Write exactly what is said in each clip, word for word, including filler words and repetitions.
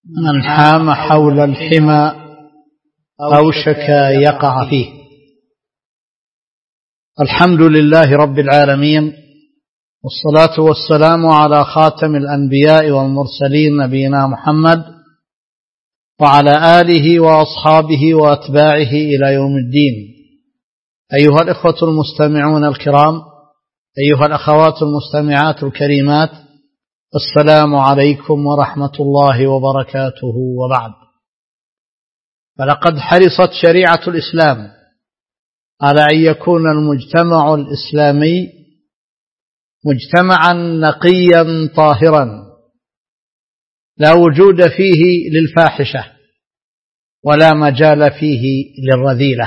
من حام حول الحمى أوشك يقع فيه. الحمد لله رب العالمين، والصلاة والسلام على خاتم الأنبياء والمرسلين نبينا محمد وعلى آله وأصحابه وأتباعه إلى يوم الدين. أيها الإخوة المستمعون الكرام، أيها الأخوات المستمعات الكريمات، السلام عليكم ورحمة الله وبركاته. وبعد، فلقد حرصت شريعة الإسلام على أن يكون المجتمع الإسلامي مجتمعا نقيا طاهرا لا وجود فيه للفاحشة ولا مجال فيه للرذيلة،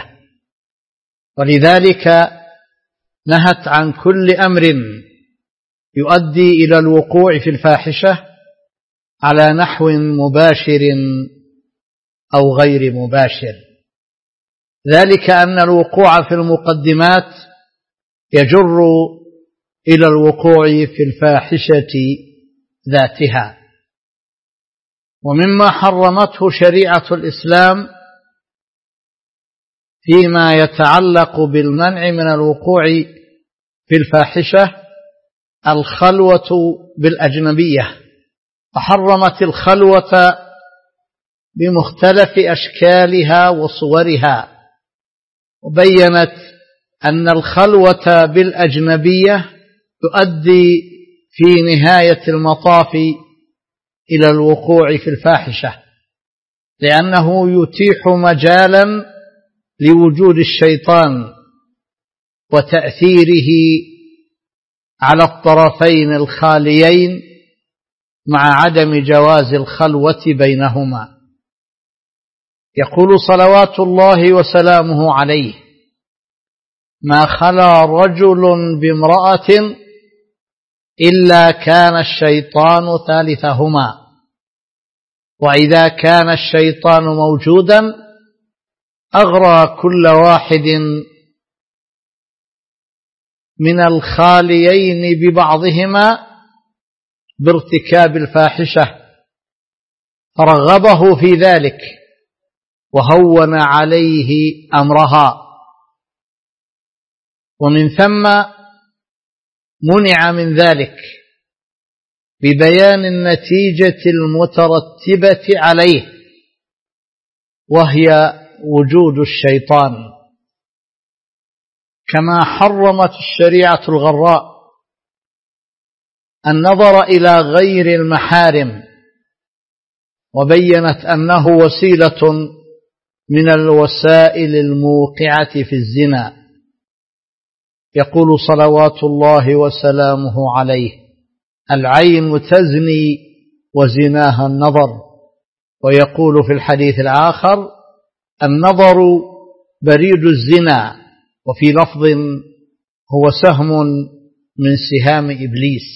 ولذلك نهت عن كل أمر يؤدي إلى الوقوع في الفاحشة على نحو مباشر أو غير مباشر، ذلك أن الوقوع في المقدمات يجر إلى الوقوع في الفاحشة ذاتها. ومما حرمته شريعة الإسلام فيما يتعلق بالمنع من الوقوع في الفاحشة الخلوة بالأجنبية، فحرمت الخلوة بمختلف أشكالها وصورها، وبينت أن الخلوة بالأجنبية تؤدي في نهاية المطاف إلى الوقوع في الفاحشة، لأنه يتيح مجالا لوجود الشيطان وتأثيره على الطرفين الخاليين مع عدم جواز الخلوة بينهما. يقول صلوات الله وسلامه عليه: ما خلا رجل بامرأة إلا كان الشيطان ثالثهما، وإذا كان الشيطان موجودا أغرى كل واحد من الخاليين ببعضهما بارتكاب الفاحشة، فرغبه في ذلك وهون عليه أمرها، ومن ثم منع من ذلك ببيان النتيجة المترتبة عليه، وهي وجود الشيطان. كما حرمت الشريعة الغراء النظر إلى غير المحارم، وبينت أنه وسيلة من الوسائل الموقعة في الزنا. يقول صلوات الله وسلامه عليه: العين تزني وزناها النظر. ويقول في الحديث الآخر: النظر بريد الزنا، وفي لفظ: هو سهم من سهام إبليس.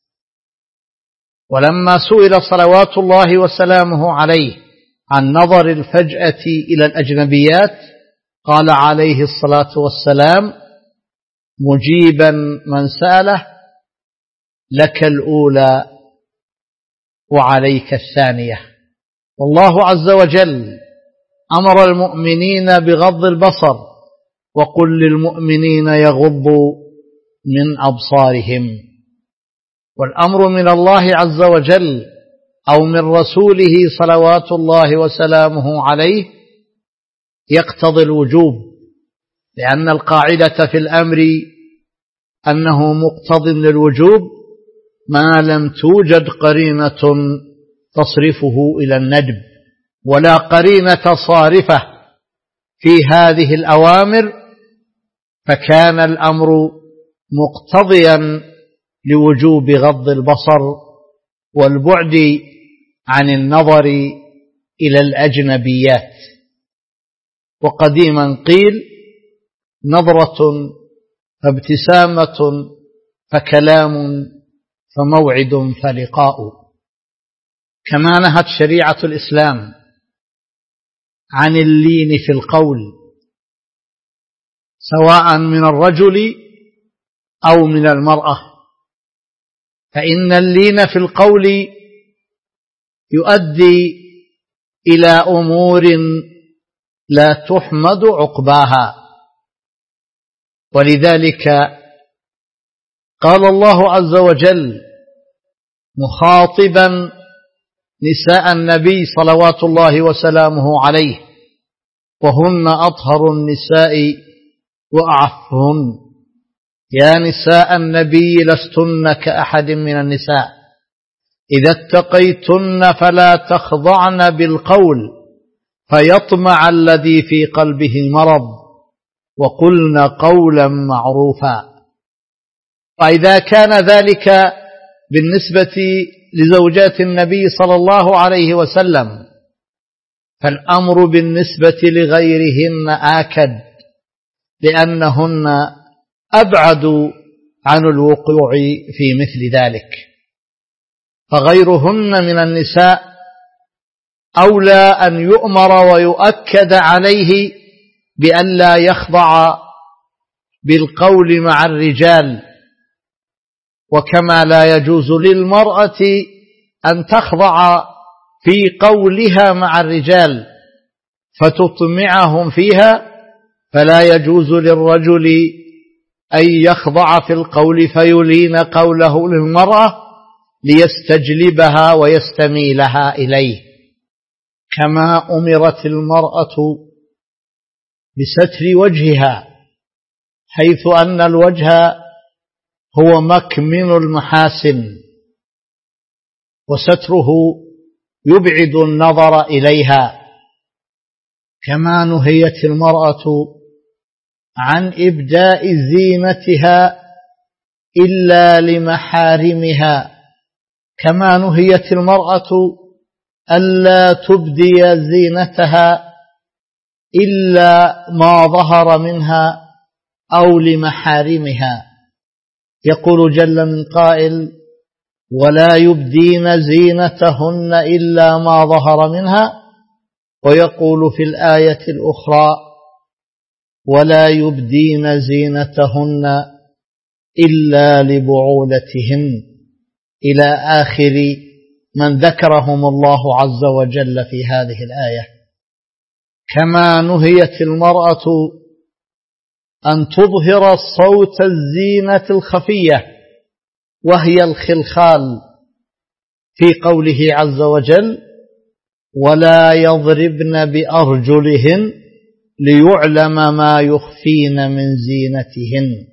ولما سئل صلوات الله وسلامه عليه عن نظر الفجأة إلى الأجنبيات قال عليه الصلاة والسلام مجيبا من سأله: لك الأولى وعليك الثانية. والله عز وجل أمر المؤمنين بغض البصر، وقل للمؤمنين يغضوا من أبصارهم. والأمر من الله عز وجل أو من رسوله صلوات الله وسلامه عليه يقتضي الوجوب، لأن القاعدة في الأمر أنه مقتض للوجوب ما لم توجد قرينة تصرفه إلى الندب، ولا قرينة صارفة في هذه الأوامر، فكان الأمر مقتضيا لوجوب غض البصر والبعد عن النظر إلى الأجنبيات. وقديما قيل: نظرة فابتسامة فكلام فموعد فلقاء. كما نهت شريعة الإسلام عن اللين في القول، سواء من الرجل أو من المرأة، فإن اللين في القول يؤدي إلى أمور لا تحمد عقباها. ولذلك قال الله عز وجل مخاطبا نساء النبي صلوات الله وسلامه عليه: وهن أطهر النساء وأعفهن، يا نساء النبي لستن كأحد من النساء إذا اتقيتن فلا تخضعن بالقول فيطمع الذي في قلبه مرض وقلن قولا معروفا. وإذا كان ذلك بالنسبة لزوجات النبي صلى الله عليه وسلم، فالأمر بالنسبة لغيرهن آكد، لأنهن أبعد عن الوقوع في مثل ذلك. فغيرهن من النساء أولى أن يؤمر ويؤكد عليه بأن لا يخضع بالقول مع الرجال، وكما لا يجوز للمرأة أن تخضع في قولها مع الرجال فتطمعهم فيها، فلا يجوز للرجل أن يخضع في القول فيلين قوله للمرأة ليستجلبها ويستميلها إليه. كما أمرت المرأة بستر وجهها، حيث أن الوجه هو مكمن المحاسن، وستره يبعد النظر إليها. كما نهيت المرأة عن إبداء زينتها إلا لمحارمها، كما نهيت المرأة ألا تبدي زينتها إلا ما ظهر منها أو لمحارمها. يقول جل من قائل: ولا يبدين زينتهن إلا ما ظهر منها. ويقول في الآية الأخرى: ولا يبدين زينتهن إلا لبعولتهن، إلى آخر من ذكرهم الله عز وجل في هذه الآية. كما نهيت المرأة أن تظهر صوت الزينة الخفية وهي الخلخال، في قوله عز وجل: ولا يضربن بأرجلهن ليعلم ما يخفين من زينتهن.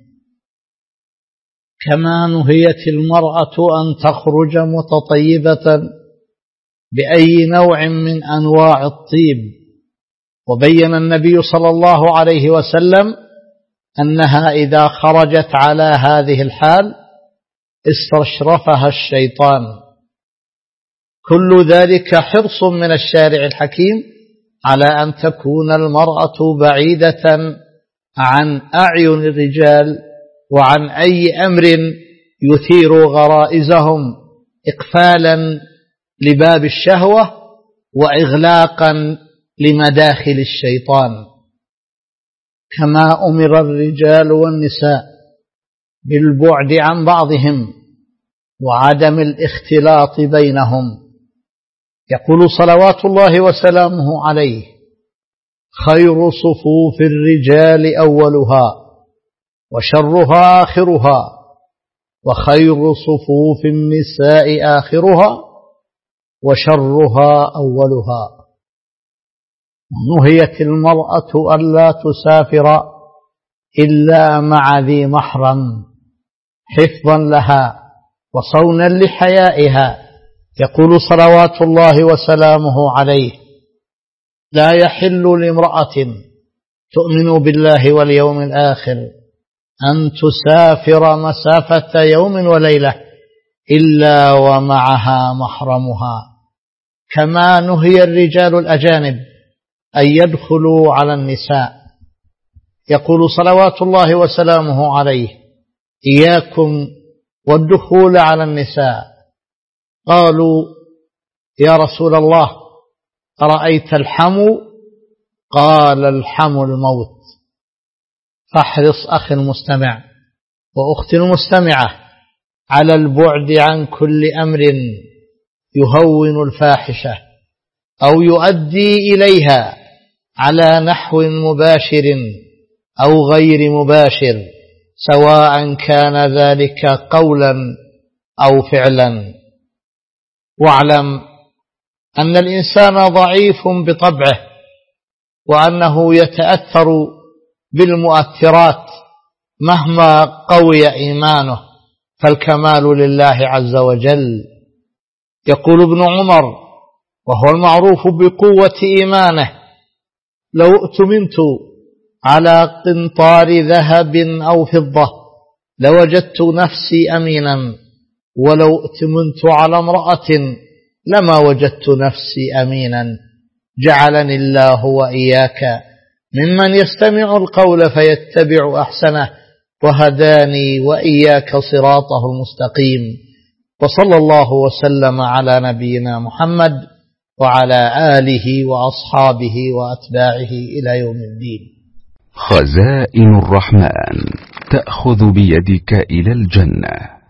كما نهيت المرأة أن تخرج متطيبة بأي نوع من أنواع الطيب، وبين النبي صلى الله عليه وسلم أنها إذا خرجت على هذه الحال استشرفها الشيطان. كل ذلك حرص من الشارع الحكيم على أن تكون المرأة بعيدة عن أعين الرجال وعن أي أمر يثير غرائزهم، إقفالا لباب الشهوة وإغلاقا لمداخل الشيطان. كما أمر الرجال والنساء بالبعد عن بعضهم وعدم الاختلاط بينهم. يقول صلوات الله وسلامه عليه: خير صفوف الرجال أولها وشرها آخرها، وخير صفوف النساء آخرها وشرها أولها. نهيت المرأة ألا تسافر إلا مع ذي محرم، حفظا لها وصونا لحيائها. يقول صلوات الله وسلامه عليه: لا يحل لامرأة تؤمن بالله واليوم الآخر أن تسافر مسافة يوم وليلة إلا ومعها محرمها. كما نهي الرجال الأجانب أن يدخلوا على النساء. يقول صلوات الله وسلامه عليه: إياكم والدخول على النساء. قالوا: يا رسول الله أرأيت الحمو؟ قال: الحمو الموت. فاحرص أخي المستمع وأختي المستمعة على البعد عن كل أمر يهون الفاحشة أو يؤدي إليها على نحو مباشر أو غير مباشر، سواء كان ذلك قولا أو فعلا. واعلم أن الإنسان ضعيف بطبعه، وأنه يتأثر بالمؤثرات مهما قوي إيمانه، فالكمال لله عز وجل. يقول ابن عمر وهو المعروف بقوة إيمانه: لو اؤتمنت على قنطار ذهب أو فضة لوجدت نفسي أمينا، ولو اؤتمنت على امرأة لما وجدت نفسي أمينا. جعلني الله وإياك ممن يستمع القول فيتبع أحسنه، وهداني وإياك صراطه المستقيم. وصلى الله وسلم على نبينا محمد وعلى آله وأصحابه وأتباعه إلى يوم الدين. خزائن الرحمن تأخذ بيدك إلى الجنة.